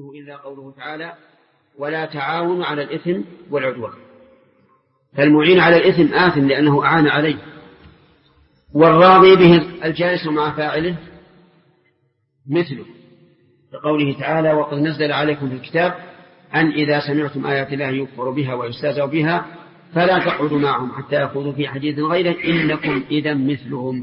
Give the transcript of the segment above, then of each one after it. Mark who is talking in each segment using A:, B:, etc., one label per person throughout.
A: إلا قوله تعالى ولا تعاونوا على الإثم والعدوان. فالمعين على الإثم آثم لأنه أعان عليه، والراضي به الجالس مع فاعله مثله، لقوله تعالى وقد نزل عليكم في الكتاب أن إذا سمعتم آيات الله يكفر بها ويستهزأ بها فلا تقعدوا معهم حتى يخوضوا في حديث غيره إنكم إذا مثلهم.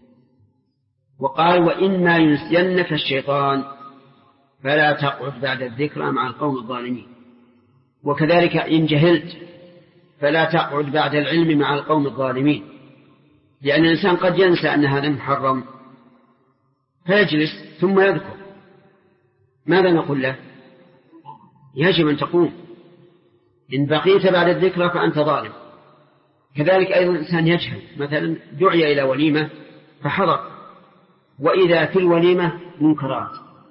A: وقال وإما ينسينك الشيطان فلا تقعد بعد الذكرى مع القوم الظالمين. وكذلك إن جهلت فلا تقعد بعد العلم مع القوم الظالمين، لأن الإنسان قد ينسى أن هذا محرم فيجلس ثم يذكر. ماذا نقول له؟ يجب أن تقوم، إن بقيت بعد الذكرى فأنت ظالم. كذلك أيضا الإنسان يجهل، مثلا دعي إلى وليمة فحضر وإذا في الوليمة منكرات،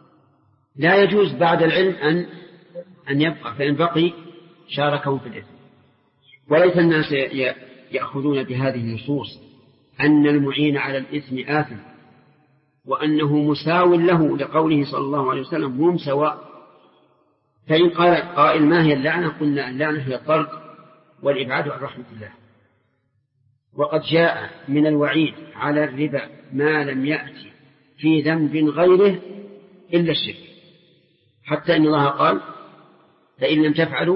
A: لا يجوز بعد العلم أن يبقى، فإن بقي شاركهم في الإثم. وليس الناس يأخذون بهذه النصوص أن المعين على الإثم آثم وأنه مساو له، لقوله صلى الله عليه وسلم هم سواء. فإن قال قائل ما هي اللعنة؟ قلنا اللعنة هي الطرد والإبعاد عن رحمة الله. وقد جاء من الوعيد على الربا ما لم يأتي في ذنب غيره إلا الشرك، حتى إن الله قال فإن لم تفعلوا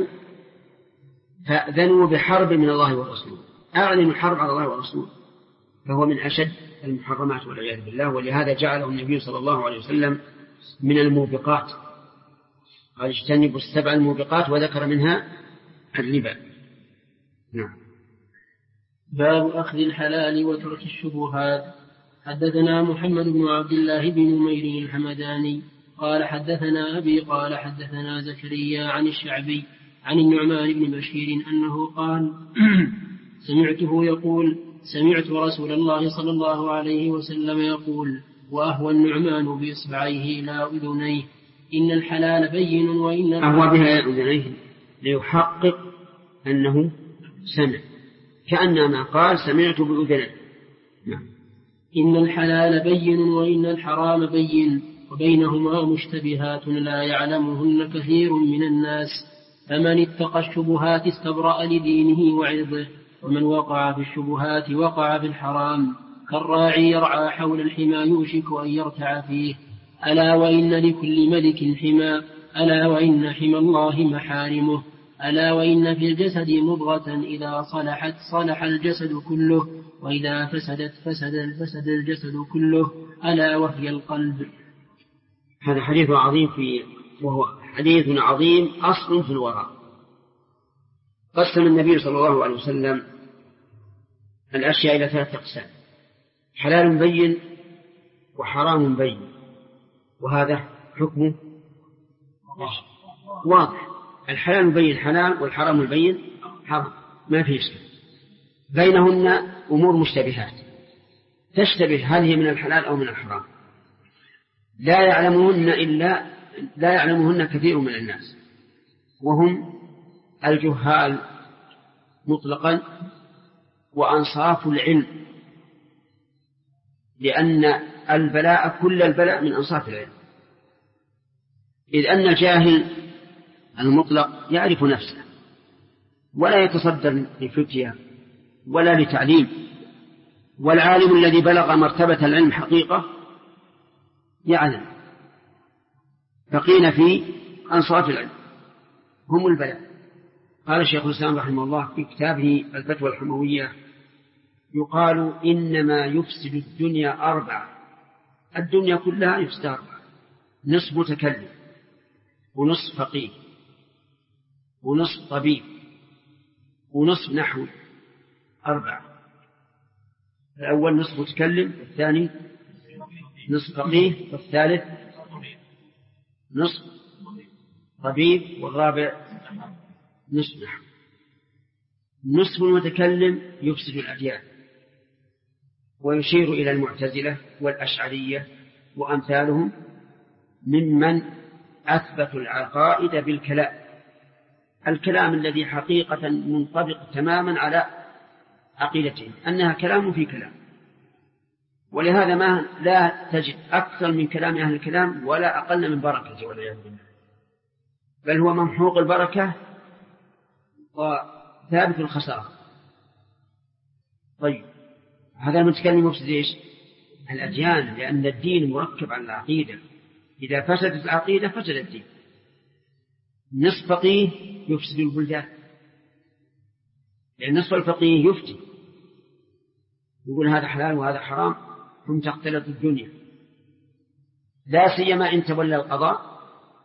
A: فأذنوا بحرب من الله ورسوله، أعلن الحرب على الله ورسوله، فهو من أشد المحرمات والعياذ بالله. ولهذا جعله النبي صلى الله عليه وسلم من الموبقات، قال اجتنبوا السبع الموبقات وذكر منها الربا. نعم.
B: باب أخذ الحلال وترك الشبهات. حدثنا محمد بن عبد الله بن نمير الحمداني قال حدثنا أبي قال حدثنا زكريا عن الشعبي عن النعمان بن بشير أنه قال سمعته يقول سمعت رسول الله صلى الله عليه وسلم يقول وأهوى النعمان بإصبعيه إلى أذنيه إن الحلال بين وإن
A: أهوى بها أذنيه ليحقق أنه سمع، كأنما قال سمعت بأذنيه.
B: إن الحلال بين وإن الحرام بين وبينهما مشتبهات لا يعلمهن كثير من الناس فمن اتقى الشبهات استبرأ لدينه وعرضه ومن وقع في الشبهات وقع في الحرام كالراعي يرعى حول الحمى يوشك أن يرتع فيه ألا وإن لكل ملك حمى ألا وإن حمى الله محارمه ألا وإن في الجسد مضغة إذا صلحت صلح الجسد كله وإذا فسدت فسد الجسد كله ألا وهي القلب.
A: هذا حديث عظيم وهو حديث عظيم أصل في الوراء. قسم النبي صلى الله عليه وسلم الأشياء إلى 3 أقسام: حلال بين وحرام بين، وهذا حكمه واضح. الحلال بين حلال والحرام البين حرام، ما فيه شيء. بينهن أمور مشتبهات تشتبه هل هي من الحلال أو من الحرام، لا يعلمهن كثير من الناس، وهم الجهال مطلقا وأنصاف العلم، لأن البلاء كل البلاء من أنصاف العلم، إذ أن الجاهل المطلق يعرف نفسه ولا يتصدر لفتية ولا لتعليم، والعالم الذي بلغ مرتبة العلم حقيقة يعلم. فقيل في أنصاف العلم هم البلاء. قال الشيخ الإسلام رحمه الله في كتابه الفتوى الحموية يقال إنما يفسد الدنيا 4، الدنيا كلها يفسد 4: نصف متكلم ونصف فقيه ونصف طبيب ونصف نحو، 4: الأول نصف متكلم، الثاني نصف فقيه، والثالث نصف طبيب، والرابع نصف نحو. نصف المتكلم يفسد الأديان، ويشير إلى المعتزلة والأشعرية وأمثالهم ممن أثبتوا العقائد بالكلام، الكلام الذي حقيقة منطبق تماما على عقيدتهم أنها كلام في كلام. ولهذا لا تجد أكثر من كلام أهل الكلام ولا أقل من بركة والعياذ بالله. بل هو ممحوق البركة وثابت الخسارة. طيب هذا المتكلم يفسد إيش؟ الأديان، لأن الدين مركب على العقيدة، إذا فسدت العقيدة فسد الدين. نصف فقيه يفسد البلدان، لأن نصف الفقيه يفتي يقول هذا حلال وهذا حرام، ثم تختلط الدنيا، لا سيما إن تولى القضاء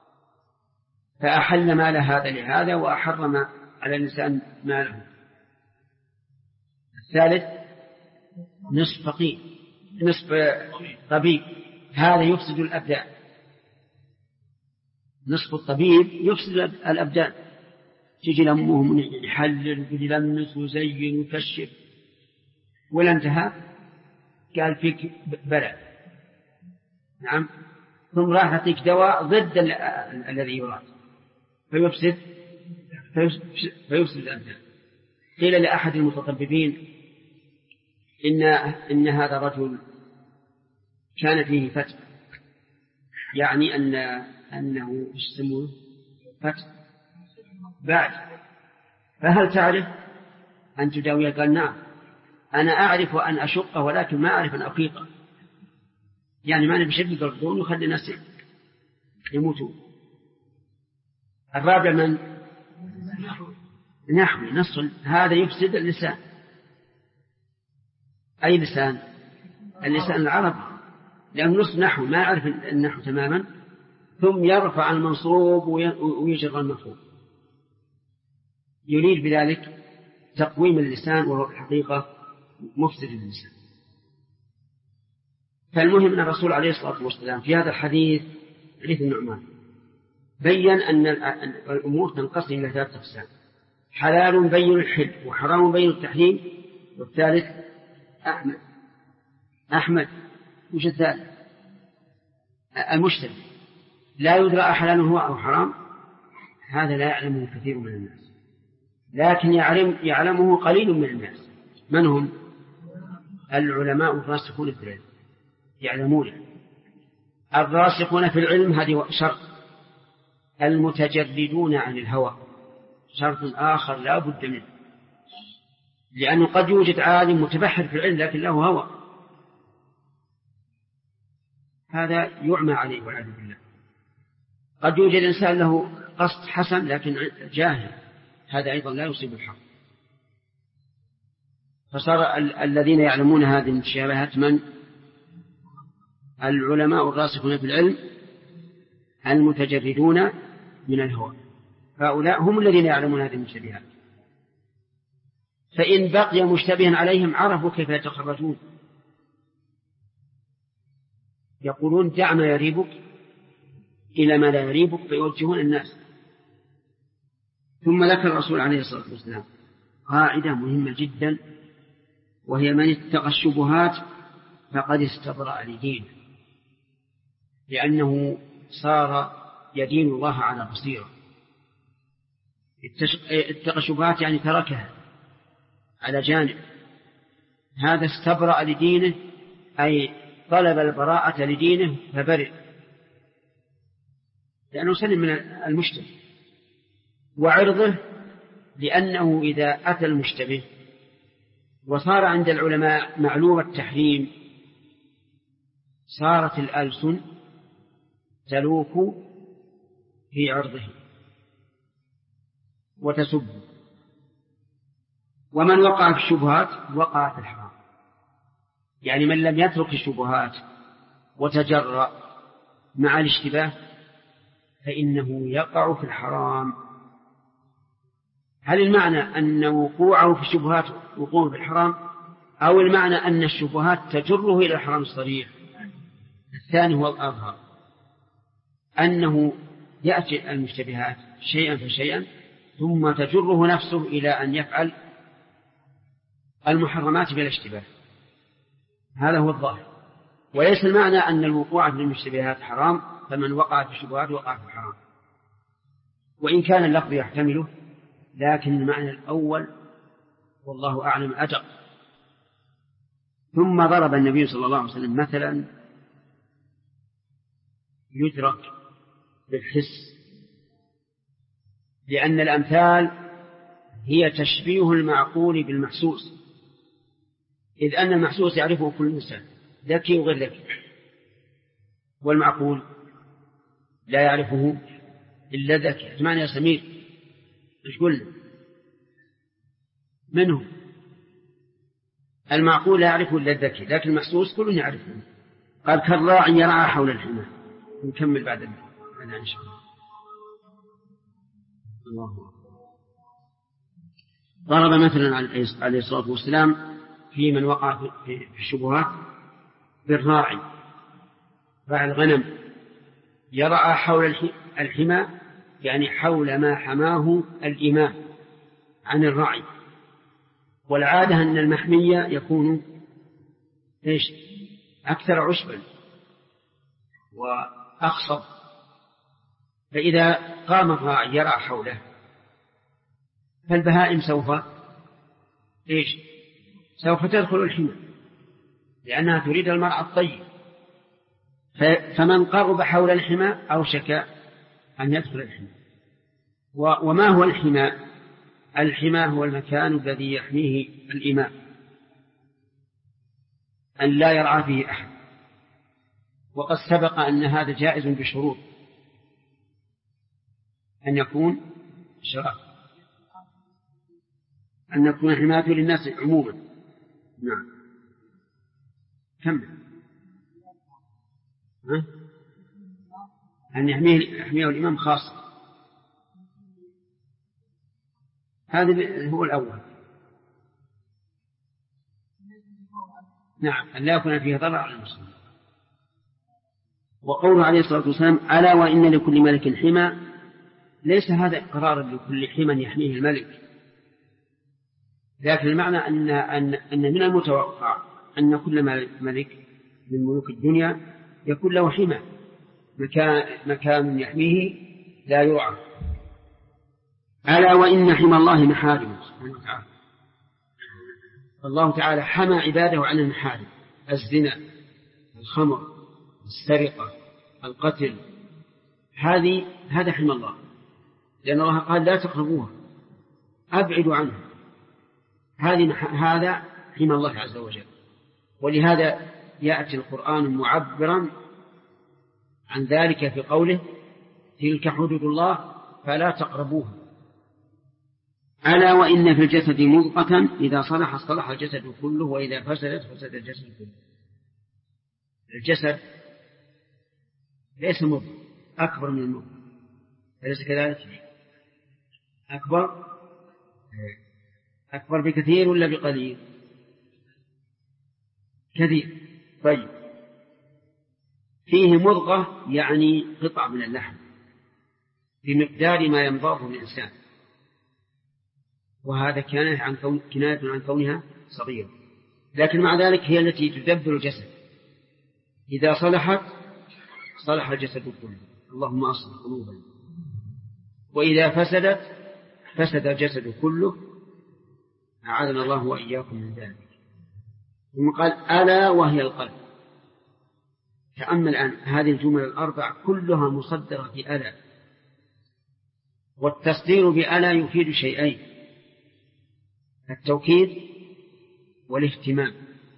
A: فأحل مال هذا لهذا وأحرم على الإنسان ماله. الثالث نصف فقيه نصف طبيب، هذا يفسد الأبدان. نصف الطبيب يفسد الأبدان، تجي لأمهم يحلل ويلمس ويزين ويكشف، ولا انتهى قال فيك بلى، نعم، ثم راح يعطيك دواء ضد الذي يراد فيفسد الأبدان. قيل لأحد المتطببين إن هذا رجل كان فيه فتح، يعني أنه يسمونه فتح بعد، فهل تعرف أن تداويه؟ قال نعم، أنا أعرف أن أشقه ولكن ما أعرف أن أقيقه، يعني ما نبشد القردون وخلي الناس يموتون. الرابع من نحوي نص، هذا يفسد اللسان. أي لسان؟ اللسان العربي، لأنه نص نحو ما يعرف النحو تماما، ثم يرفع المنصوب ويجر المفعول، يريد بذلك تقويم اللسان، وهو الحقيقة مفسد اللسان. فالمهم أن الرسول عليه الصلاة والسلام في هذا الحديث، حديث النعمان، بيّن أن الأمور تنقسم إلى ثلاثة أقسام: حلال بين الحل، وحرام بين التحريم، والثالث أحمد وش الثالث؟ المشتبه، لا يدرى حلال هو أو حرام، هذا لا يعلمه كثير من الناس، لكن يعلمه قليل من الناس. من هم؟ العلماء الراسخون في العلم يعلمونه. الراسخون في العلم هذه شرط، المتجردون عن الهوى شرط آخر لا بد منه، لأنه قد يوجد عالم متبحر في العلم لكن له هوى، هذا يعمى عليه والعياذ بالله. قد يوجد إنسان له قصد حسن لكن جاهل، هذا أيضا لا يصيب الحق. فصار الذين يعلمون هذه المشابهات من؟ العلماء الراسخون في العلم المتجردون من الهوى، هؤلاء هم الذين يعلمون هذه المشابهات. فإن بقي مشتبها عليهم عرفوا كيف يتخرجون، يقولون دع ما يريبك إلى ما لا يريبك، فيوجهون الناس. ثم ذكر الرسول عليه الصلاة والسلام قاعدة مهمة جدا، وهي من اتقى الشبهات فقد استبرأ لدينه، لأنه صار يدين الله على بصيرة. اتقى الشبهات يعني تركها على جانب، هذا استبرأ لدينه أي طلب البراءة لدينه فبرئ، لأنه سلم من المشتبه، وعرضه، لأنه إذا أتى المشتبه وصار عند العلماء معلوم التحريم صارت الألسن تلوك في عرضه وتسب، ومن وقع في الشبهات وقع في الحرام. يعني من لم يترك الشبهات وتجرأ مع الاشتباه فإنه يقع في الحرام. هل المعنى أن وقوعه في الشبهات وقوعه في الحرام، أو المعنى أن الشبهات تجره إلى الحرام الصريح؟ الثاني هو الأظهر، أنه يأتي المشتبهات شيئا فشيئا ثم تجره نفسه إلى أن يفعل المحرمات بلا اشتباه، هذا هو الظاهر. وليس المعنى أن الوقوع في المشتبهات حرام، فمن وقع في الشبهات وقع في الحرام، وإن كان اللفظ يحتمله، لكن المعنى الأول والله أعلم أدق. ثم ضرب النبي صلى الله عليه وسلم مثلا يدرك بالحس لأن الأمثال هي تشبيه المعقول بالمحسوس، إذ أن المحسوس يعرفه كل إنسان ذكي وغير ذكي، والمعقول لا يعرفه إلا ذكي. اسمعني يا سمير، إيش قلنا؟ منه المعقول لا يعرفه إلا الذكي، لكن المحسوس كل يعرفه. قال كالراعي يرعى حول الحمى. نكمل بعد إن شاء الله. ضرب مثلا عليه الصلاة والسلام في من وقع في الشبهات بالراعي، راعي الغنم يرعى حول الحمى، يعني حول ما حماه الإمام عن الرعي. والعادة أن المحمية يكون أكثر عشبا وأخصب، فإذا قام الراعي يرعى حوله فالبهائم سوف تدخل الحمى، لأنها تريد المرعى الطيب. فمن قرب حول الحمى أوشك أن يدخل الحمى. وما هو الحمى؟ الحمى هو المكان الذي يحميه الإمام أن لا يرعى فيه أحد. وقد سبق أن هذا جائز بشروط، أن يكون حماية للناس عموما. نعم كمل. أن يحميه الإمام خاصة، هذا هو الأول. نعم أن لا يكون فيه ضرر على المسلمين. وقوله عليه الصلاة والسلام ألا وإن لكل ملك حمى، ليس هذا إقرارا لكل حمى يحميه الملك، لكن المعنى أن من المتوقع أن كل ملك من ملوك الدنيا يكون له حمى، مكان يحميه لا يرعى. ألا وإن حمى الله محارمه سبحانه وتعالى. الله تعالى حمى عباده عن المحارم، الزنا، الخمر، السرقة، القتل، هذا حمى الله، لأن الله قال لا تقربوها، أبعدوا عنها. هذا حمى الله عز وجل. ولهذا يأتي القرآن معبرا عن ذلك في قوله تلك حدود الله فلا تقربوها. ألا وإن في الجسد مضغة إذا صلح صلح الجسد كله وإذا فسدت فسد الجسد كله. الجسد ليس مضغة، أكبر من المضغة، أليس كذلك؟ أكبر بكثير ولا بقليل؟ كثير. طيب فيه مضغة يعني قطع من اللحم بمقدار ما ينضغه الإنسان، وهذا كناية عن كونها صغيرة، لكن مع ذلك هي التي تدبر الجسد. إذا صلحت صلح الجسد كله، اللهم أصلح قلوبنا. وإذا فسدت فسد الجسد كله، أعاذنا الله وإياكم من ذلك. ثم قال ألا وهي القلب. تأمل الآن هذه الجمل الأربع كلها مصدرة بألا، والتصدير بألا يفيد شيئين: التوكيد والاهتمام.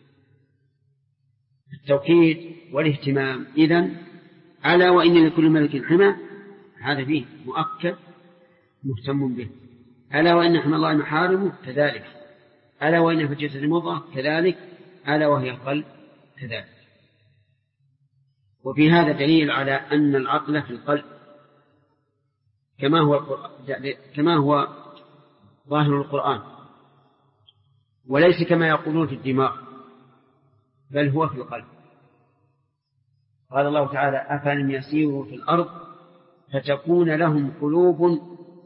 A: التوكيد والاهتمام. إذن ألا وإن لكل ملك حمى، هذا فيه مؤكد مهتم به. ألا وإن حمى الله محارمه، كذلك. ألا وإن في الجسد مضغة، كذلك. ألا وهي القلب، كذلك. وفي هذا دليل على أن العقل في القلب كما هو ظاهر القرآن، وليس كما يقولون في الدماغ، بل هو في القلب. قال الله تعالى أفلم يسيروا في الأرض فتكون لهم قلوب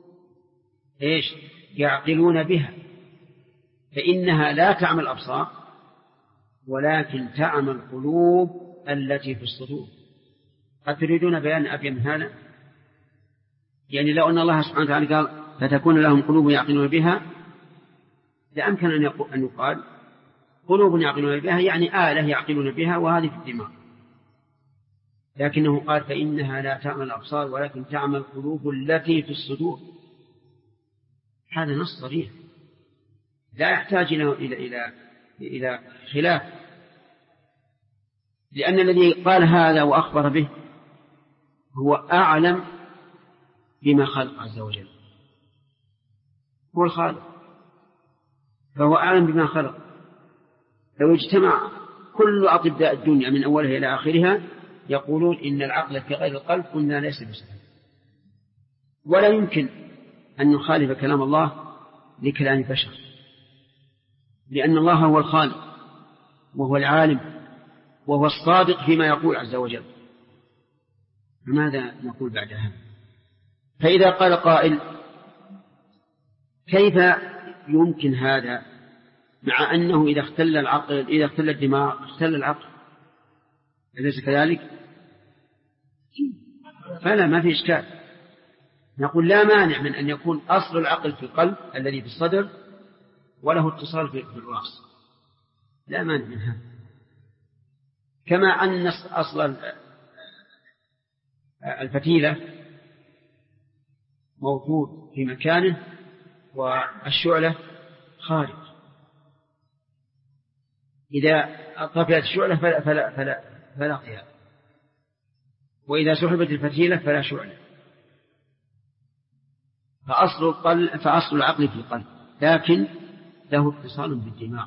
A: يعقلون بها، فإنها لا تعمى الأبصار ولكن تعمى القلوب التي في الصدور. أتريدون بيان أبين من هذا؟ يعني لو أن الله سبحانه وتعالى قال فتكون لهم قلوب يعقلون بها، لأمكن أن يقال قلوب يعقلون بها يعني آلة يعقلون بها، وهذه في الدماغ. لكنه قال فإنها لا تعمى الأبصار ولكن تعمى القلوب التي في الصدور. هذا نص صريح لا يحتاج إلى خلاف، لأن الذي قال هذا وأخبر به هو أعلم بما خلق عز وجل، هو الخالق، فهو أعلم بما خلق. لو اجتمع كل أطباء الدنيا من أولها إلى آخرها يقولون إن العقل في غير القلب قلنا ليس بصحيح، ولا يمكن أن نخالف كلام الله لكلام بشر، لأن الله هو الخالق وهو العالم وهو الصادق فيما يقول عز وجل. ماذا نقول بعد هذا؟ فإذا قال قائل كيف يمكن هذا مع أنه إذا اختل العقل إذا اختل الدماغ اختل العقل، أليس كذلك؟ فلا، ما في إشكال. نقول لا مانع من أن يكون أصل العقل في القلب الذي في الصدر وله اتصال في الرأس، لا مانع من هذا، كما أن أصل الفتيلة موجود في مكانه والشعلة خارج. إذا طفئت الشعلة فلا قيام، وإذا سحبت الفتيلة فلا شعلة. فأصل العقل في القلب، لكن له اتصال بالدماغ.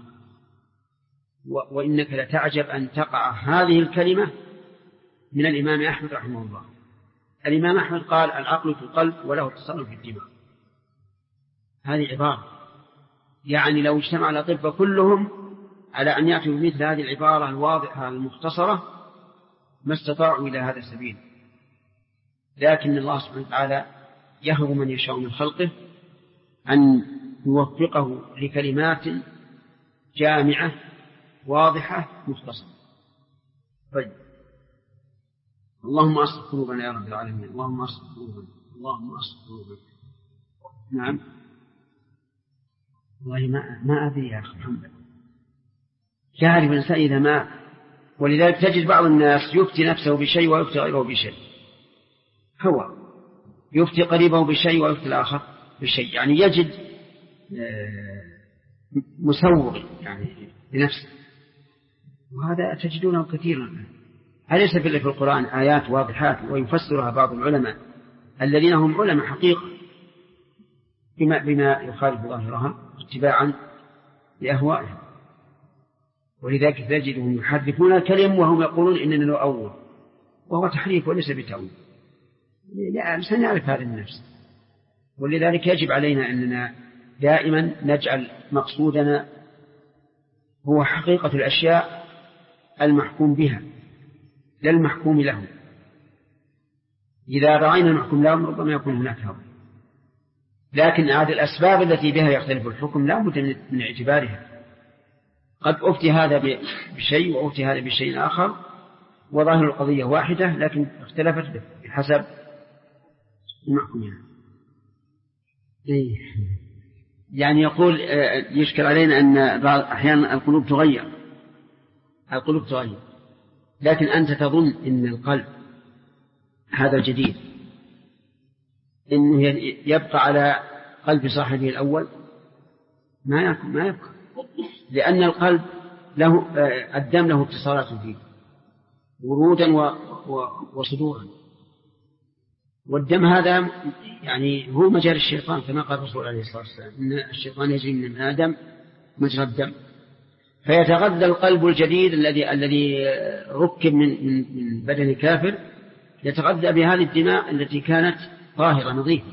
A: وإنك لتعجب أن تقع هذه الكلمة من الإمام أحمد رحمه الله. الإمام أحمد قال العقل في القلب وله اتصال في الدماغ، هذه عبارة، يعني لو اجتمع الأطباء كلهم على أن يأتوا بمثل هذه العبارة الواضحة المختصرة ما استطاعوا إلى هذا السبيل. لكن الله سبحانه وتعالى يهب من يشاء من خلقه أن يوفقه لكلمات جامعة واضحة مختصرة. طيب، اللهم أصلح قلوبنا يا رب العالمين، اللهم أصلح قلوبنا، اللهم أصلح قلوبنا. نعم، والله ما أدري يا أخي محمد، يعرف الإنسان إذا ما، ولذلك تجد بعض الناس يفتي نفسه بشيء ويفتي غيره بشيء، هو يفتي قريبه بشيء ويفتي الآخر بشيء، يعني يجد مسوغ يعني لنفسه، وهذا تجدونه كثيرا. أليس في القرآن آيات واضحات ويفسرها بعض العلماء الذين هم علماء حقيقة بما يخالف ظاهرها اتباعا لأهوائهم، ولذلك تجدهم يحرفون الكلم وهم يقولون إننا نؤول، وهو تحريف وليس بتأويل. لا، سنعرف هذا النفس، ولذلك يجب علينا أننا دائما نجعل مقصودنا هو حقيقة الأشياء المحكوم بها لا المحكوم له. إذا رأينا المحكوم له ربما يكون هناك هوى، لكن هذه الأسباب التي بها يختلف الحكم لا بد من اعتبارها. قد أفتي هذا بشيء وأفتي هذا بشيء آخر وظاهر القضية واحدة لكن اختلفت بحسب المحكومين. يعني يقول يشكل علينا أن أحيانا القلوب تغير، لكن أنت تظن أن القلب هذا الجديد إنه يبقى على قلب صاحبه الأول؟ ما يبقى، لأن القلب له الدم له اتصالات فيه ورودا وصدورا، والدم هذا يعني هو مجال الشيطان كما قال الرسول عليه الصلاة والسلام إن الشيطان يجري من آدم مجرى الدم. فيتغذى القلب الجديد الذي ركب من بدن كافر، يتغذى بهذه الدماء التي كانت طاهرة نظيفة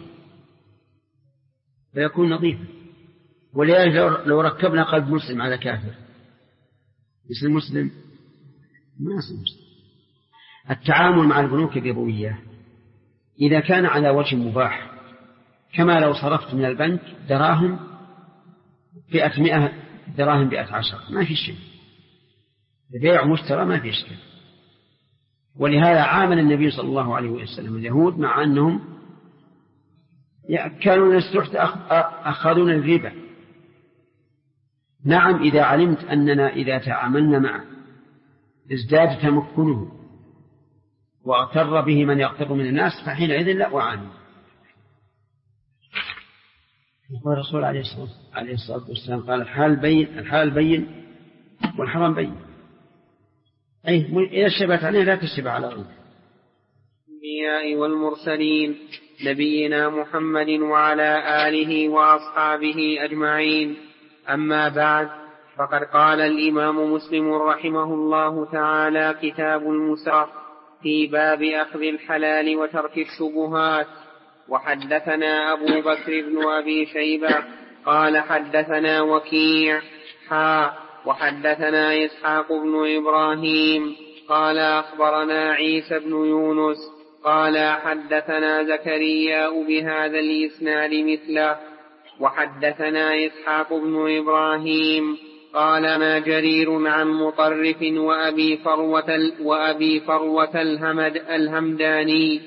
A: فيكون نظيفا. ولذلك لو ركبنا قلب مسلم على كافر يصير مسلم؟ ما يصير مسلم. التعامل مع البنوك الربوية إذا كان على وجه مباح، كما لو صرفت من البنك دراهم 100 دراهم 110 ما في شيء، بيع مشترى ما في شيء. ولهذا عامل النبي صلى الله عليه وسلم اليهود مع أنهم كانوا السحت أخذون الربا. نعم، إذا علمت أننا إذا تعاملنا معه ازداد تمكنه واغتر به من يغتر من الناس فحينئذ لا أعامل. هو الرسول عليه الصلاة والسلام قال الحلال بين والحرام بين. إذا اشتبهت عليه لا تشتبه على غيره.
C: الأنبياء والمرسلين نبينا محمد وعلى آله وأصحابه أجمعين. أما بعد، فقد قال الإمام مسلم رحمه الله تعالى: كتاب المسرة في باب أخذ الحلال وترك الشبهات. وحدثنا أبو بكر بن أبي شيبة قال حدثنا وكيع وحدثنا إسحاق بن إبراهيم قال أخبرنا عيسى بن يونس قال حدثنا زكريا بهذا الإسناد مثله. وحدثنا إسحاق بن إبراهيم قال ما جرير عن مطرف وأبي فروة الهمداني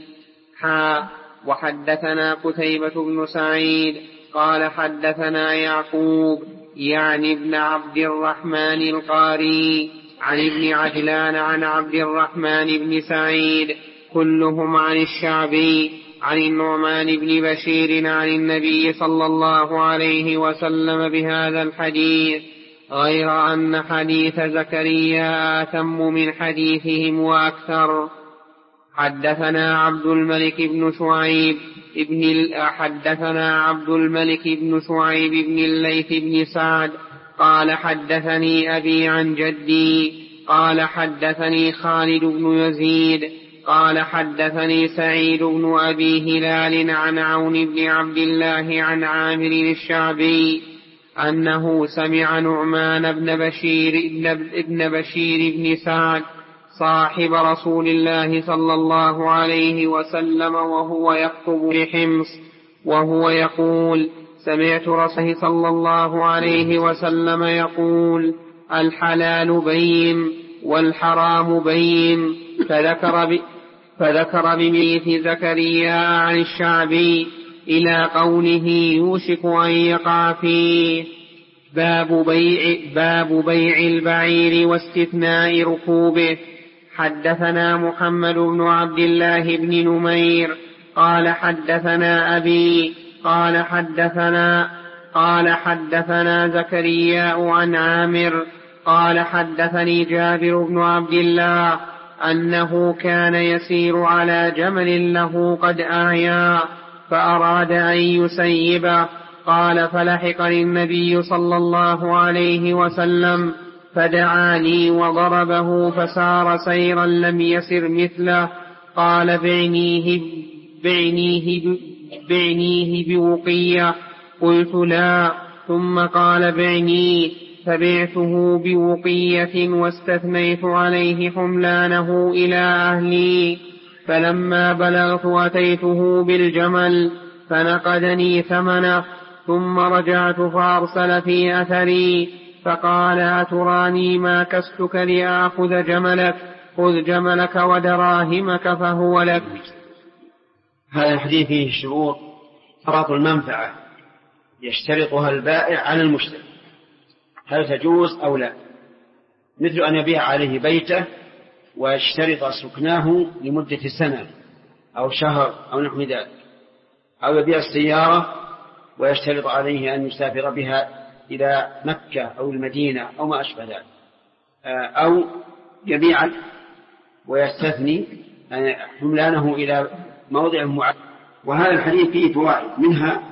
C: وحدثنا قتيبة بن سعيد قال حدثنا يعقوب يعني ابن عبد الرحمن القاري عن ابن عجلان عن عبد الرحمن بن سعيد كلهم عن الشعبي عن النعمان بن بشير عن النبي صلى الله عليه وسلم بهذا الحديث، غير أن حديث زكريا أتم من حديثهم وأكثر. حدثنا عبد الملك بن شعيب بن الليث بن سعد قال حدثني أبي عن جدي قال حدثني خالد بن يزيد قال حدثني سعيد بن أبي هلال عن عون بن عبد الله عن عامر الشعبي أنه سمع نعمان بن بشير بن سعد صاحب رسول الله صلى الله عليه وسلم وهو يخطب بحمص وهو يقول: سمعت رسول صلى الله عليه وسلم يقول: الحلال بين والحرام بين، فذكر بميث زكريا عن الشعبي إلى قوله يوشك أن يقع فيه. باب بيع البعير واستثناء ركوبه. حدثنا محمد بن عبد الله بن نمير قال حدثنا أبي قال حدثنا زكريا عن عامر قال حدثني جابر بن عبد الله أنه كان يسير على جمل له قد أعيا فأراد أن يسيبه، قال: فلحقني النبي صلى الله عليه وسلم فدعا لي وضربه فسار سيرا لم يسر مثله. قال: بعنيه بوقية. قلت: لا. ثم قال: بعنيه. فبعته بوقية واستثنيت عليه حملانه إلى أهلي. فلما بلغت أتيته بالجمل فنقدني ثمنه، ثم رجعت فأرسل في أثري فقال: أتراني ما كستك لآخذ جملك؟ خذ جملك ودراهمك فهو لك.
A: هذا الحديث فيه شروط اشتراط المنفعة يشترطها البائع على المشتري، هل تجوز أو لا؟ مثل أن يبيع عليه بيته ويشترط سكناه لمدة سنة أو شهر أو نحو ذلك، أو يبيع السيارة ويشترط عليه أن يسافر بها إلى مكة أو المدينة أو ما أشبه ذلك، أو يبيع ويستثني حملانه إلى موضع معين. وهذا الحديث فيه فوائد، منها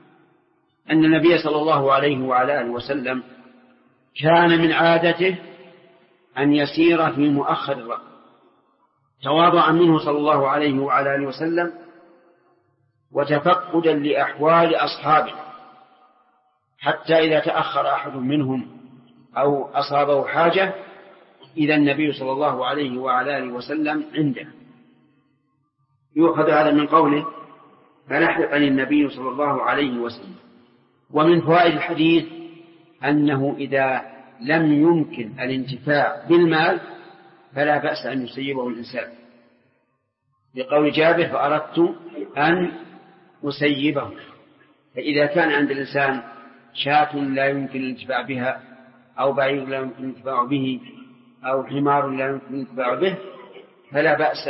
A: أن النبي صلى الله عليه وعلى آله وسلم كان من عادته أن يسير في مؤخر الركب تواضعا منه صلى الله عليه وعلى آله وسلم وتفقدا لأحوال أصحابه، حتى إذا تأخر أحد منهم أو أصابه حاجة إذا النبي صلى الله عليه وعلى آله وسلم عنده. يؤخذ هذا من قوله: فلحقني النبي صلى الله عليه وسلم. ومن فوائد الحديث أنه إذا لم يمكن الانتفاع بالمال فلا بأس أن يسيبه الإنسان، بقول جابر: فأردت أن أسيبه. فإذا كان عند الإنسان شاة لا يمكن الانتفاع بها، أو بعير لا يمكن الانتفاع به، أو حمار لا يمكن الانتفاع به، فلا بأس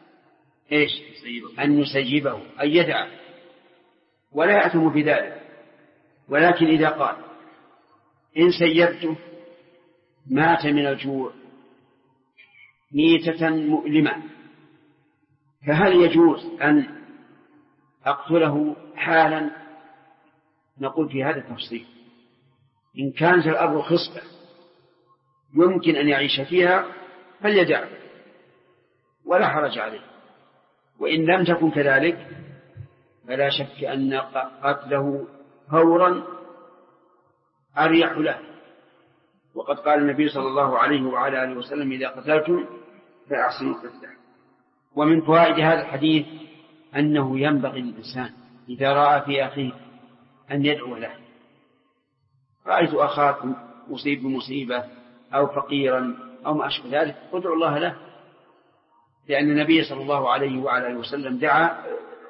A: أن يسيبه، أن يدعه ولا يأثم في ذلك، ولكن إذا قال إن سيبته مات من الجوع ميتة مؤلمة، فهل يجوز أن أقتله حالا؟ نقول في هذا التفصيل: إن كانت الأرض خصبة يمكن أن يعيش فيها فليدع ولا حرج عليه، وإن لم تكن كذلك فلا شك أن قتله فورا أريح له. وقد قال النبي صلى الله عليه وعلى آله وسلم: إذا قتلتم فأحسنوا القتلة. ومن فوائد هذا الحديث أنه ينبغي للإنسان إذا رأى في أخيه أن يدعو له. رأيت أخاك مصيب بمصيبة أو فقيرا أو ما أشبه ذلك، ادعو الله له، لأن النبي صلى الله عليه وعلى آله وسلم دعا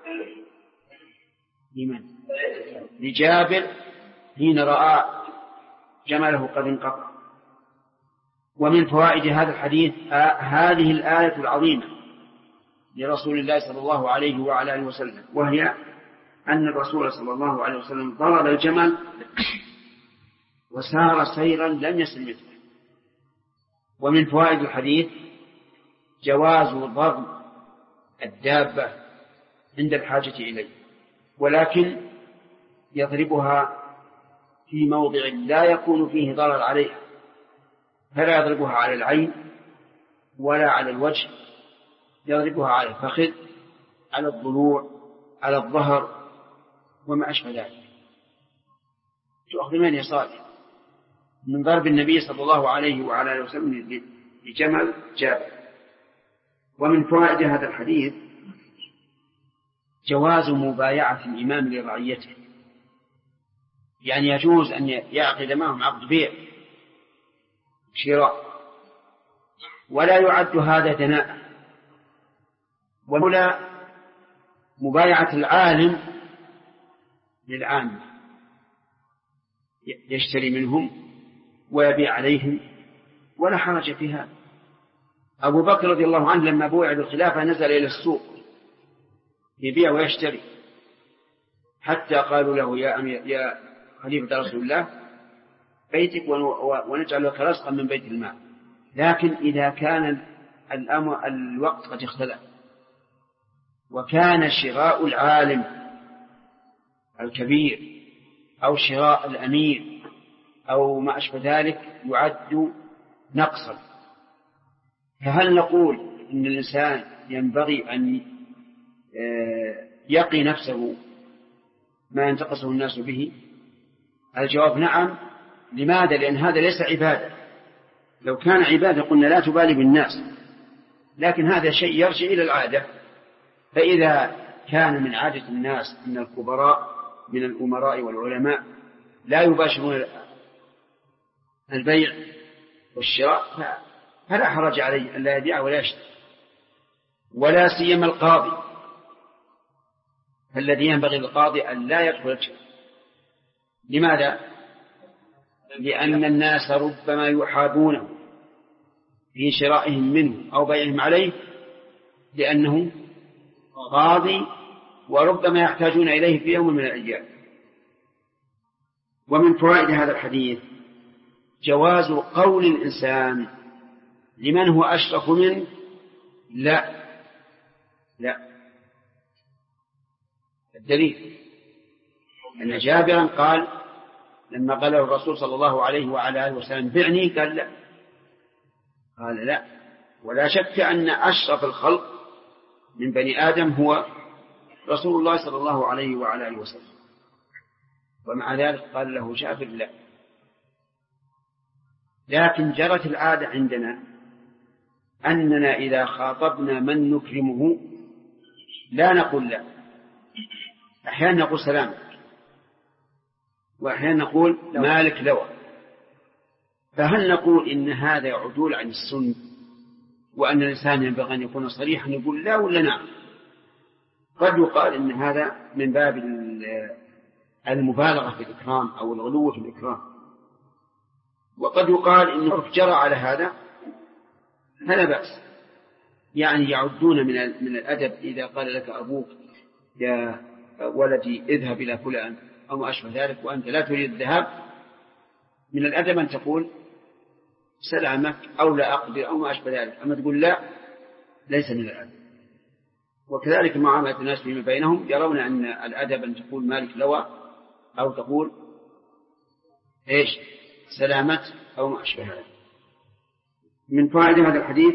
A: لجابر حين رأى جمله قد انقطع. ومن فوائد هذا الحديث هذه الآية العظيمة لرسول الله صلى الله عليه وعلى آله وسلم، وهي أن الرسول صلى الله عليه وسلم ضرب الجمل وسار سيرا لم يسل مثله. ومن فوائد الحديث جواز ضرب الدابة عند الحاجة إليه، ولكن يضربها في موضع لا يكون فيه ضرر عليها، فلا يضربها على العين ولا على الوجه، يضربها على الفخذ، على الضلوع، على الظهر وما أشبه ذلك. تؤخذ من يصالح من ضرب النبي صلى الله عليه وعلى آله وسلم لجمل جابر. ومن فوائد هذا الحديث جواز مبايعة الإمام لرعيته، يعني يجوز أن يعقد معهم عقد بيع شراء، ولا يعد هذا دناء. ولا مبايعة العالم للعامة، يشتري منهم ويبيع عليهم ولا حرج في هذا. أبو بكر رضي الله عنه لما بويع بالخلافة نزل إلى السوق يبيع ويشتري، حتى قالوا له: يا خليفة رسول الله بيتك ونجعل لك رزقا من بيت المال. لكن إذا كان الوقت قد اختلف وكان شراء العالم الكبير أو شراء الأمير أو ما أشبه ذلك يعد نقصا، فهل نقول إن الإنسان ينبغي أن يقي نفسه ما ينتقصه الناس به؟ الجواب نعم. لماذا؟ لأن هذا ليس عبادة. لو كان عبادة قلنا لا تبالي بالناس، لكن هذا شيء يرجع إلى العادة. فإذا كان من عادة الناس من الكبراء من الأمراء والعلماء لا يباشرون البيع والشراء فلا حرج عليه أن لا يبيع ولا يشتري، ولا سيما القاضي، فالذي ينبغي للقاضي أن لا يدخل الجنة. لماذا؟ لأن الناس ربما يحابونه في شرائهم منه أو بيعهم عليه لأنه قاضي، وربما يحتاجون إليه في يوم من الأيام. ومن فوائد هذا الحديث جواز قول الإنسان لمن هو أشرف منه: لا. الدليل أن جابرا قال لما قال الرسول صلى الله عليه وعلى آله وسلم: بعني، قال لا. قال لا. ولا شك أن أشرف الخلق من بني آدم هو رسول الله صلى الله عليه وعلى آله وسلم، ومع ذلك قال له جابر لا. لكن جرت العادة عندنا أننا إذا خاطبنا من نكرمه لا نقول لا، أحيانا نقول سلامك، وأحيانا نقول مالك لوى. فهل نقول إن هذا عدول عن السنة وأن الإنسان ينبغي أن يكون صريحا يقول لا ولا نعم؟ قد يقال إن هذا من باب المبالغة في الإكرام أو الغلو في الإكرام، وقد يقال إن العرف جرى على هذا فلا بأس. يعني يعدون من الأدب إذا قال لك أبوك: يا ولدي اذهب إلى فلان أو ما أشبه ذلك وأنت لا تريد الذهاب، من الأدب أن تقول سلامك أو لا أقدر أو ما أشبه ذلك. أما تقول لا، ليس من الأدب. وكذلك معاملة الناس فيما بينهم، يرون أن الأدب أن تقول مالك لوى أو تقول إيش سلامت أو ما أشبه ذلك. من فوائد هذا الحديث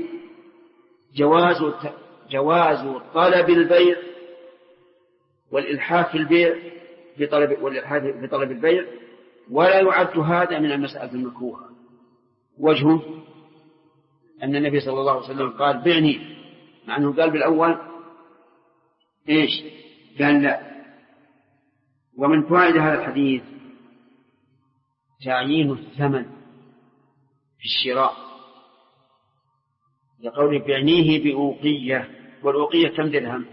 A: جواز طلب البيع والإلحاح في البيع في طلب البيع، ولا يعد هذا من المسألة المكروهة. وجهه أن النبي صلى الله عليه وسلم قال بعني، مع أنه قال بالأول إيش قال لا. ومن فوائد هذا الحديث تعيين الثمن في الشراء، لقوله بعنيه بأوقية، والأوقية كم درهم؟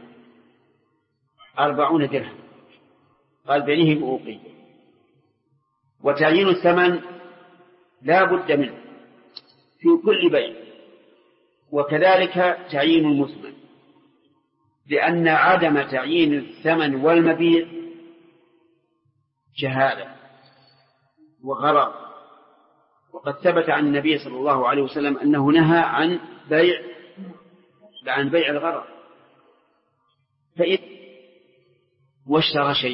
A: 40 درهم، قال بعنيه بأوقية. وتعيين الثمن لا بد منه في كل بيع، وكذلك تعيين المثمن، لأن عدم تعيين الثمن والمبيع جهالة وغرر. وقد ثبت عن النبي صلى الله عليه وسلم أنه نهى عن بيع الغرر. فإذا واشترى شيء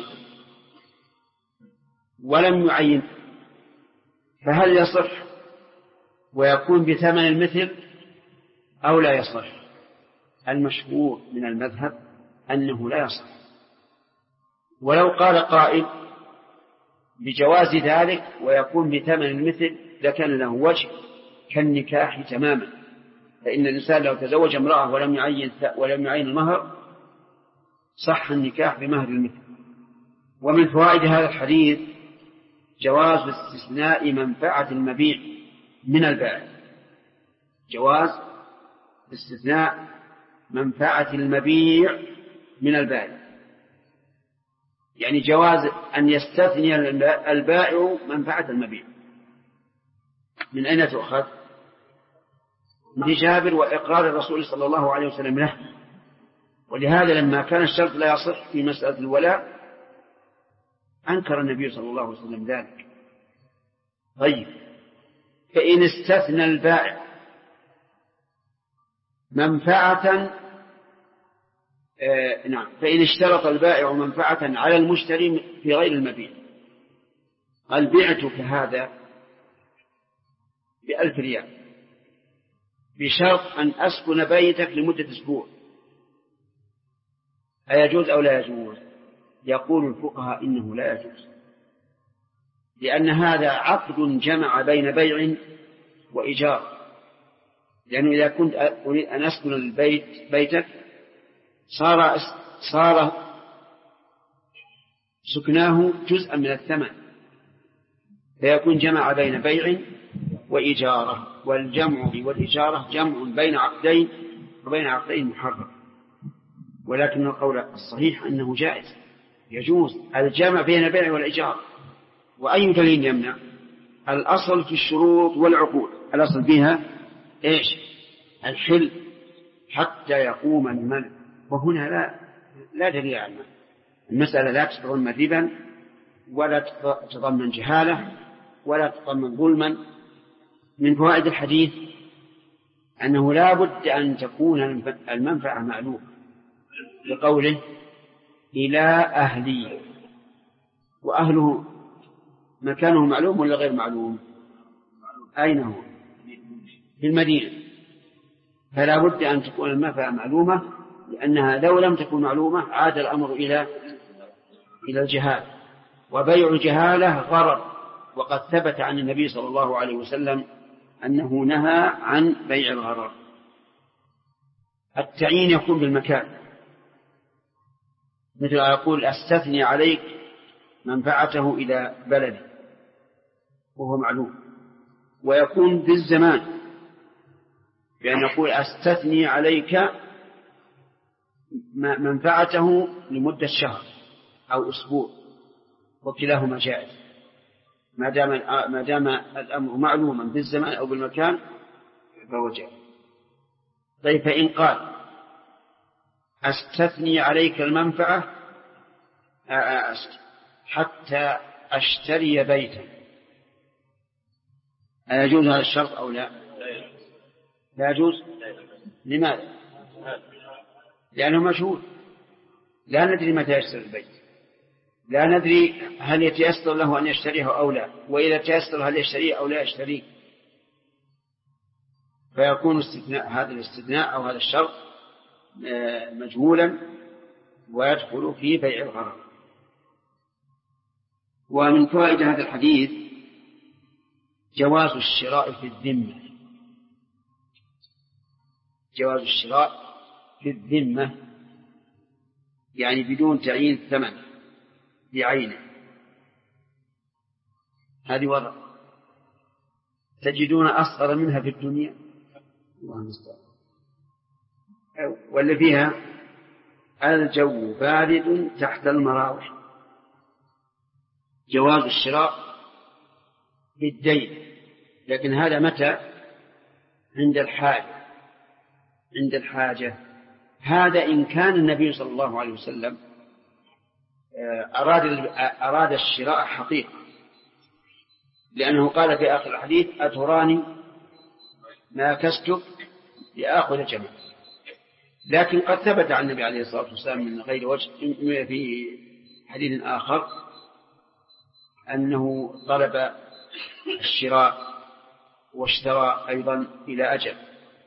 A: ولم يعين، فهل يصح ويكون بثمن المثل أو لا يصح؟ المشهور من المذهب أنه لا يصح. ولو قال قائل بجواز ذلك ويكون بثمن المثل لكان له وجه كالنكاح تماما، فإن الإنسان لو تزوج امرأة ولم يعين المهر صح النكاح بمهر المثل. ومن فوائد هذا الحديث جواز استثناء منفعة المبيع من البائع، جواز استثناء منفعة المبيع من البائع، يعني جواز أن يستثني البائع منفعة المبيع. من أين تؤخذ؟ من جابر وإقرار الرسول صلى الله عليه وسلم له. ولهذا لما كان الشرط لا يصح في مسألة الولاء أنكر النبي صلى الله عليه وسلم ذلك. طيب، فإن استثنى البائع منفعة فإن اشترط البائع منفعة على المشتري في غير المبيع، قال بعتك هذا ب1000 ريال بشرط أن أسكن بيتك لمدة أسبوع، أيجوز أو لا يجوز؟ يقول الفقهاء إنه لا يجوز، لأن هذا عقد جمع بين بيع وإيجار. لأنه إذا كنت أريد أن أسكن بيتك صار سكناه جزءا من الثمن، فيكون جمع بين بيع وإجارة، والجمع والإجارة جمع بين عقدين وبين عقدين محرم. ولكن القول الصحيح أنه جائز، يجوز الجمع بين البيع والإجارة. وأي دليل يمنع؟ الأصل في الشروط والعقود الأصل فيها إيش؟ الحل حتى يقوم المنع، وهنا لا دليل على المنع. المسألة لا تتضمن ربا ولا تتضمن جهالة ولا تتضمن ظلما. من فوائد الحديث أنه لا بد أن تكون المنفعة معلومة، لقوله إلى أهلي، وأهله مكانه معلوم ولا غير معلوم؟ أين هو؟ في المدينة، فلا بد أن تكون المنفعة معلومة، لأنها لو لم تكن معلومة عاد الأمر إلى الجهالة، وبيع الجهالة غرر. وقد ثبت عن النبي صلى الله عليه وسلم أنه نهى عن بيع الغرر. التعيين يكون بالمكان، مثل أقول أستثني عليك منفعته إلى بلدي وهو معلوم. ويكون بالزمان، بأن نقول أستثني عليك منفعته لمدة شهر أو أسبوع، وكلاهما جائز ما دام الأمر معلوما بالزمان أو بالمكان فهو جائز. طيب، فإن قال أستثني عليك المنفعة حتى أشتري بيتا، أيجوز هذا الشرط أو لا؟ لا يجوز. لماذا؟ لأنه مشهور، لا ندري متى يشتري البيت، لا ندري هل يتيسر له أن يشتريه أو لا، وإذا تيسر هل يشتريه أو لا يشتريه، فيكون هذا الاستثناء أو هذا الشرط مجهولا ويدخل في بيع الغرر. ومن فوائد هذا الحديث جواز الشراء في الذمة، جواز الشراء في الذمة يعني بدون تعيين ثمن بعينه. هذه ورقة تجدون أصغر منها في الدنيا، واللي فيها الجو بارد تحت المراوح. جواز الشراء بالدين، لكن هذا متى؟ عند الحاجة، عند الحاجة. هذا إن كان النبي صلى الله عليه وسلم أراد الشراء حقيقة، لأنه قال في آخر الحديث أتراني ما كستك لآخذ جمع. لكن قد ثبت عن النبي عليه الصلاة والسلام من غير وجه في حديث آخر أنه طلب الشراء واشترى أيضا إلى أجل،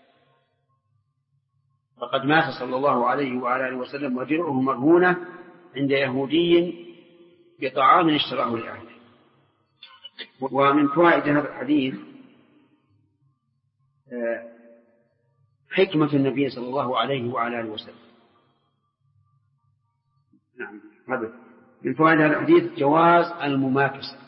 A: فقد مات صلى الله عليه وعلى آله وسلم ودرعه مرهونة عند يهودي بطعام اشتراه لأهله. ومن فوائد هذا الحديث حكمة النبي صلى الله عليه وعلى آله وسلم. نعم، هذا من فوائد هذا الحديث جواز المماكسة.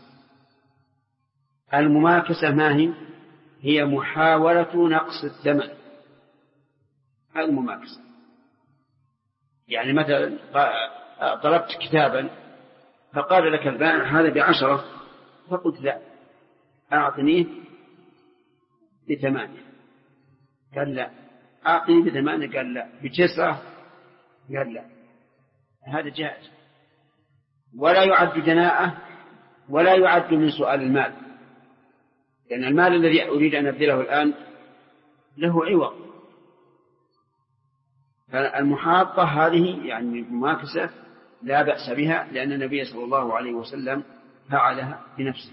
A: المماكسة ما هي؟ هي محاولة نقص الثمن. هذه المماكسة. يعني مثلا طلبت كتابا فقال لك البائع هذا ب10، فقلت لا أعطنيه ب8، قال لا أعطني ب8، قال لا ب9، قال لا. هذا جائز ولا يعد دناءة ولا يعد من سؤال المال، لأن المال الذي أريد أن أبذله الآن له عوض. فالمحاطة هذه يعني مماكسة لا بأس بها، لأن النبي صلى الله عليه وسلم فعلها بنفسه.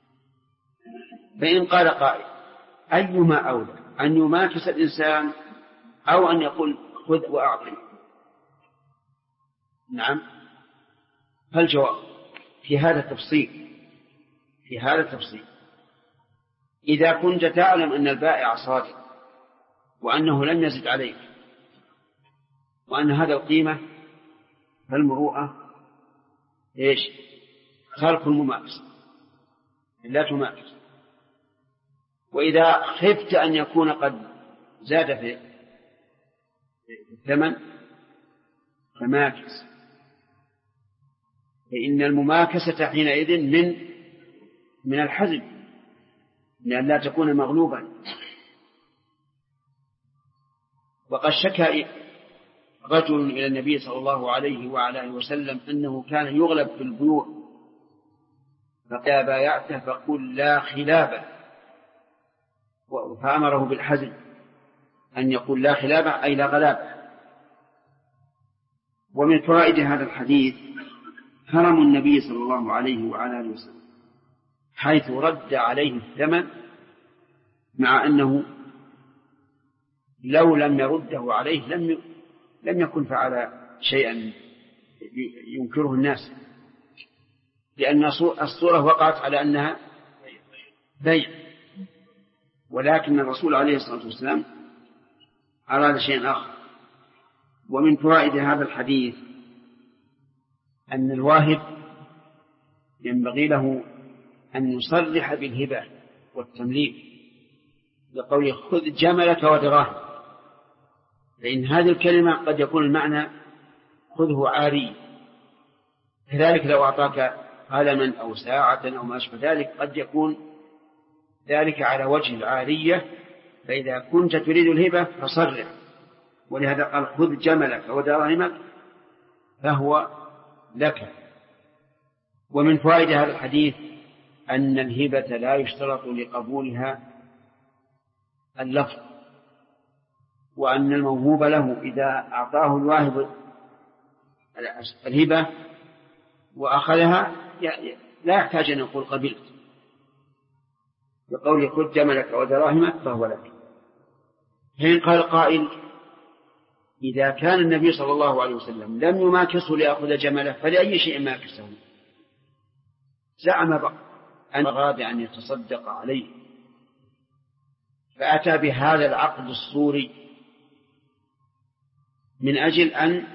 A: فإن قال قائل أيما أولى أن يماكس الإنسان أو أن يقول خذ وأعطي؟ نعم، فالجواب في هذا التفصيل، في هذا التفصيل إذا كنت تعلم أن البائع صادق وأنه لم يزد عليك وأن هذا القيمة، فالمروءة إيش؟ ترك المماكسة، لا تماكس. وإذا خفت أن يكون قد زاد في الثمن فماكس، فإن المماكسة حينئذ من الحزم، لأن لا تكون مغلوبا. وقد شكى رجل إلى النبي صلى الله عليه وعلى آله وسلم أنه كان يغلب في البيوع، فإذا بايعته فقل لا خلابة، فأمره بالحزم أن يقول لا خلابة أي لا غلابة. ومن فوائد هذا الحديث كرم النبي صلى الله عليه وعلى آله وسلم، حيث رد عليه الثمن، مع أنه لو لم يرده عليه لم يكن فعل شيئا ينكره الناس، لأن الصورة وقعت على أنها بيع، ولكن الرسول عليه الصلاة والسلام أراد شيئا آخر. ومن فوائد هذا الحديث أن الواهب ينبغي له أن يصرح بالهبة والتمليك، لقوله خذ جملك ودراهم، لأن هذه الكلمة قد يكون المعنى خذه عاري. كذلك لو أعطاك قلما أو ساعة أو ما أشبه ذلك قد يكون ذلك على وجه العارية، فإذا كنت تريد الهبة فصرح. ولهذا قال خذ جملك ودراهمك فهو لك. ومن فوائد هذا الحديث أن الهبة لا يشترط لقبولها اللفظ، وأن الموهوب له إذا أعطاه الواهب الهبة وأخذها لا يحتاج أن يقول قبلت، بقول خذ جملك ودراهمك فهو لك. حين قال قائل إذا كان النبي صلى الله عليه وسلم لم يماكسه ليأخذ جمله فلأي شيء ماكسه؟ زعم بعض أن أراد أن يتصدق عليه فأتى بهذا العقد الصوري من أجل أن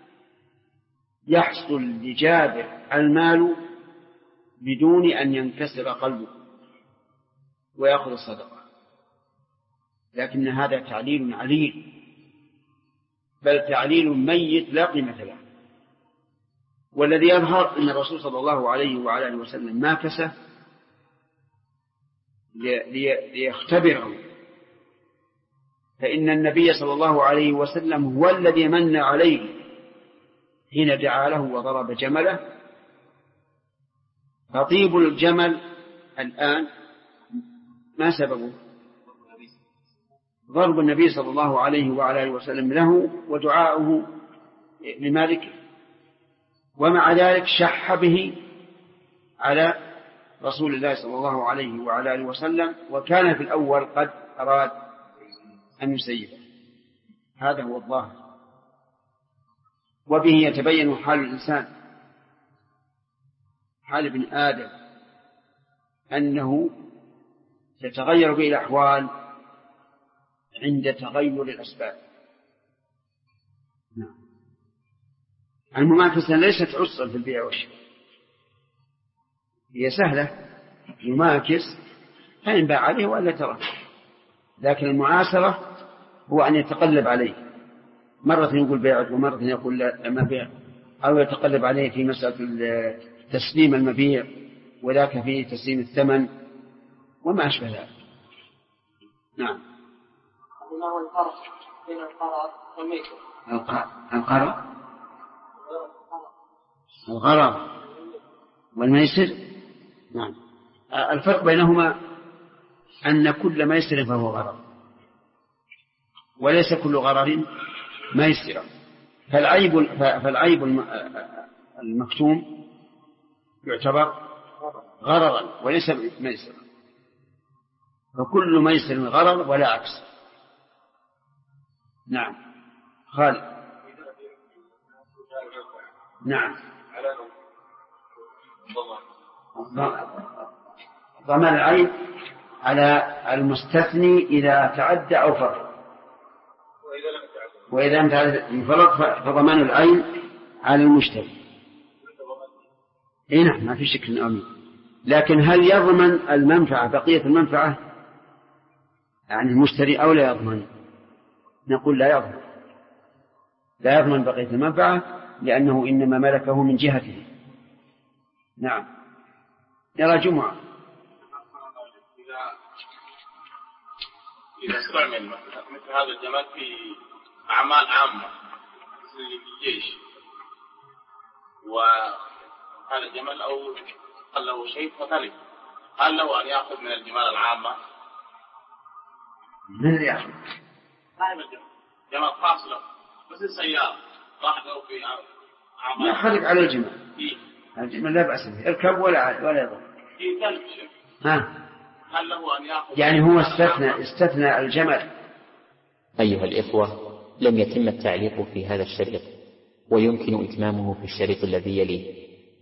A: يحصل لجابر المال بدون أن ينكسر قلبه ويأخذ الصدقة، لكن هذا تعليل عليل، بل تعليل ميت لا قيمة له. والذي يظهر أن الرسول صلى الله عليه وعلى آله وسلم ماكسه ليختبره، فإن النبي صلى الله عليه وسلم هو الذي من عليه حين دعا له وضرب جمله. فطيب الجمل الآن ما سببه؟ ضرب النبي صلى الله عليه وعلى آله وسلم له ودعاؤه لمالك، ومع ذلك شح به على رسول الله صلى الله عليه وعلى آله وسلم، وكان في الأول قد أراد أن يسيبه. هذا هو الظاهر، وبه يتبين حال الإنسان، حال ابن آدم، أنه تتغير به الأحوال عند تغير الأسباب. المماكسة ليست عسرا في البيع والشراء، هي سهلة، يماكس فإن باع عليه وإلا ترك. لكن المعاسرة هو أن يتقلب عليه، مرة يقول بيعت ومرة يقول لا ما بيع، أو يتقلب عليه في مسألة تسليم المبيع وذاك في تسليم الثمن وما أشبه ذلك. نعم.
B: ما هو الفرق بين القرار والميسر؟
A: الغرر والميسر. نعم. الفرق بينهما أن كل ميسر فهو غرر، وليس كل غرر ميسر. فالعيب المكتوم يعتبر غررا وليس ميسرا، فكل ميسر غرر ولا عكس. نعم. خالد. نعم. ضمان العيب على المستثني إذا تعدى أو فرط، وإذا لم يفرط فضمان العين على المشتري. نعم، ما في شك أمين. لكن هل يضمن المنفعة بقية المنفعة يعني المشتري أو لا يضمن؟ نقول لا يضمن بقية المنفعة، لأنه إنما ملكه من جهته. نعم. يرى جمعة
D: إذا استعمل مثل هذا الجمال في أعمال عامة مثل الجيش، وهذا الجمل أو قال له شيء فتلف، قال له أن يأخذ من الجمال العامة.
A: من اللي يأخذ؟
D: صاحب الجمل، جمال خاص له، بس السيارة راح له في أعمال.
A: ما خلق على الجمال. الجمال لا بأس به، اركب ولا يضر.
D: في تلف شيء. قال له أن يأخذ.
A: يعني هو استثنى الجمل.
E: أيها الإخوة، لم يتم التعليق في هذا الشريط، ويمكن إتمامه في الشريط الذي يليه.